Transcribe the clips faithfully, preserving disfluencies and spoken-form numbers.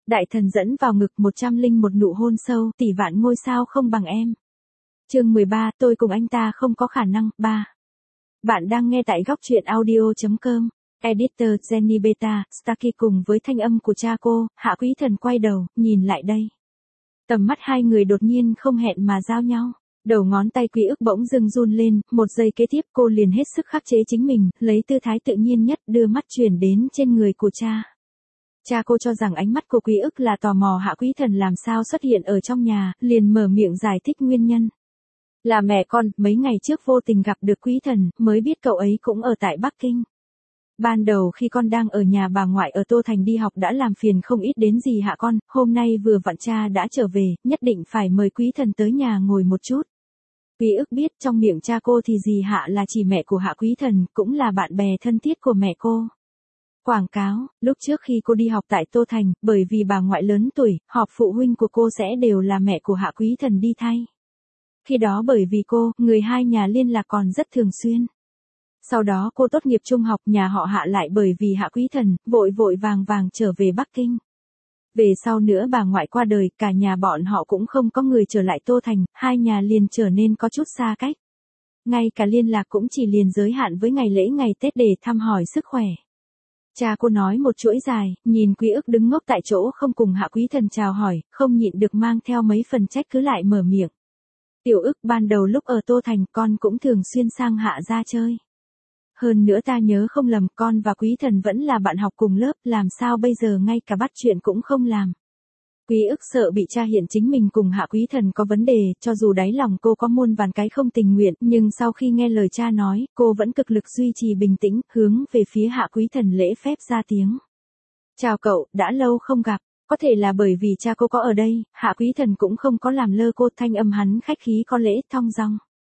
Đại thần dẫn vào ngực một trăm linh một nụ hôn sâu, tỷ vạn ngôi sao không bằng em. Chương mười ba, tôi cùng anh ta không có khả năng. ba. Bạn đang nghe tại góc truyện audio.com. Editor Jenny Beta, Starkey cùng với thanh âm của cha cô, Hạ Quý Thần quay đầu, nhìn lại đây. Tầm mắt hai người đột nhiên không hẹn mà giao nhau. Đầu ngón tay Quý Ức bỗng dưng run lên, một giây kế tiếp cô liền hết sức khắc chế chính mình, lấy tư thái tự nhiên nhất đưa mắt chuyển đến trên người của cha. Cha cô cho rằng ánh mắt của Quý Ức là tò mò Hạ Quý Thần làm sao xuất hiện ở trong nhà, liền mở miệng giải thích nguyên nhân. Là mẹ con, mấy ngày trước vô tình gặp được Quý Thần, mới biết cậu ấy cũng ở tại Bắc Kinh. Ban đầu khi con đang ở nhà bà ngoại ở Tô Thành đi học đã làm phiền không ít đến gì Hạ con, hôm nay vừa vặn cha đã trở về, nhất định phải mời Quý Thần tới nhà ngồi một chút. Quý Ức biết trong miệng cha cô thì dì Hạ là chỉ mẹ của Hạ Quý Thần, cũng là bạn bè thân thiết của mẹ cô. Quảng cáo, lúc trước khi cô đi học tại Tô Thành, bởi vì bà ngoại lớn tuổi, họp phụ huynh của cô sẽ đều là mẹ của Hạ Quý Thần đi thay. Khi đó bởi vì cô, người hai nhà liên lạc còn rất thường xuyên. Sau đó cô tốt nghiệp trung học, nhà họ Hạ lại bởi vì Hạ Quý Thần, vội vội vàng vàng trở về Bắc Kinh. Về sau nữa bà ngoại qua đời, cả nhà bọn họ cũng không có người trở lại Tô Thành, hai nhà liền trở nên có chút xa cách. Ngay cả liên lạc cũng chỉ liền giới hạn với ngày lễ ngày Tết để thăm hỏi sức khỏe. Cha cô nói một chuỗi dài, nhìn Quý Ức đứng ngốc tại chỗ không cùng Hạ Quý Thần chào hỏi, không nhịn được mang theo mấy phần trách cứ lại mở miệng. Tiểu Ức, ban đầu lúc ở Tô Thành con cũng thường xuyên sang Hạ ra chơi. Hơn nữa ta nhớ không lầm con và Quý Thần vẫn là bạn học cùng lớp, làm sao bây giờ ngay cả bắt chuyện cũng không làm. Quý Ức sợ bị cha hiện chính mình cùng Hạ Quý Thần có vấn đề, cho dù đáy lòng cô có muôn vàn cái không tình nguyện, nhưng sau khi nghe lời cha nói, cô vẫn cực lực duy trì bình tĩnh, hướng về phía Hạ Quý Thần lễ phép ra tiếng. Chào cậu, đã lâu không gặp, có thể là bởi vì cha cô có ở đây, Hạ Quý Thần cũng không có làm lơ cô, thanh âm hắn khách khí có lễ, thong dong.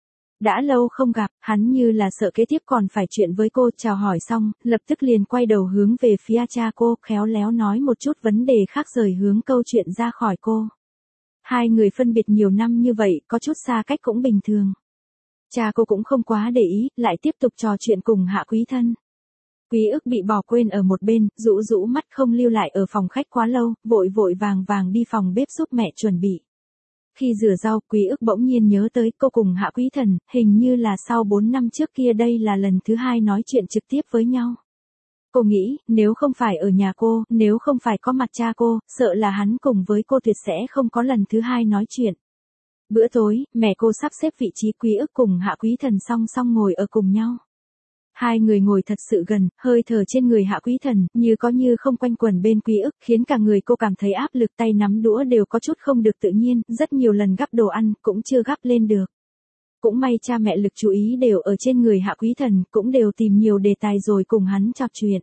Đã lâu không gặp, hắn như là sợ kế tiếp còn phải chuyện với cô, chào hỏi xong, lập tức liền quay đầu hướng về phía cha cô, khéo léo nói một chút vấn đề khác rời hướng câu chuyện ra khỏi cô. Hai người phân biệt nhiều năm như vậy, có chút xa cách cũng bình thường. Cha cô cũng không quá để ý, lại tiếp tục trò chuyện cùng Hạ Quý Thân. Quý Ức bị bỏ quên ở một bên, rũ rũ mắt không lưu lại ở phòng khách quá lâu, vội vội vàng vàng đi phòng bếp giúp mẹ chuẩn bị. Khi rửa rau, Quý Ức bỗng nhiên nhớ tới cô cùng Hạ Quý Thần, hình như là sau bốn năm trước kia đây là lần thứ hai nói chuyện trực tiếp với nhau. Cô nghĩ, nếu không phải ở nhà cô, nếu không phải có mặt cha cô, sợ là hắn cùng với cô tuyệt sẽ không có lần thứ hai nói chuyện. Bữa tối, mẹ cô sắp xếp vị trí Quý Ức cùng Hạ Quý Thần song song ngồi ở cùng nhau. Hai người ngồi thật sự gần, hơi thở trên người Hạ Quý Thần, như có như không quanh quẩn bên Quý Ức, khiến cả người cô cảm thấy áp lực, tay nắm đũa đều có chút không được tự nhiên, rất nhiều lần gắp đồ ăn, cũng chưa gắp lên được. Cũng may cha mẹ lực chú ý đều ở trên người Hạ Quý Thần, cũng đều tìm nhiều đề tài rồi cùng hắn trò chuyện.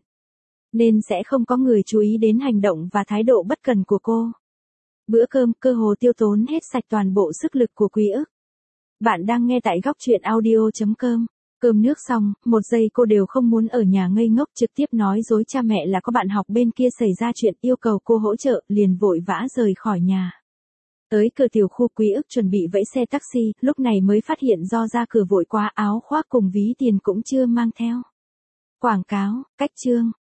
Nên sẽ không có người chú ý đến hành động và thái độ bất cần của cô. Bữa cơm, cơ hồ tiêu tốn hết sạch toàn bộ sức lực của Quý Ức. Bạn đang nghe tại góc truyện audio.com. Cơm nước xong, một giây cô đều không muốn ở nhà ngây ngốc, trực tiếp nói dối cha mẹ là có bạn học bên kia xảy ra chuyện, yêu cầu cô hỗ trợ, liền vội vã rời khỏi nhà. Tới cửa tiểu khu, Quý Ức chuẩn bị vẫy xe taxi, lúc này mới phát hiện do ra cửa vội quá, áo khoác cùng ví tiền cũng chưa mang theo. Quảng cáo, cách chương,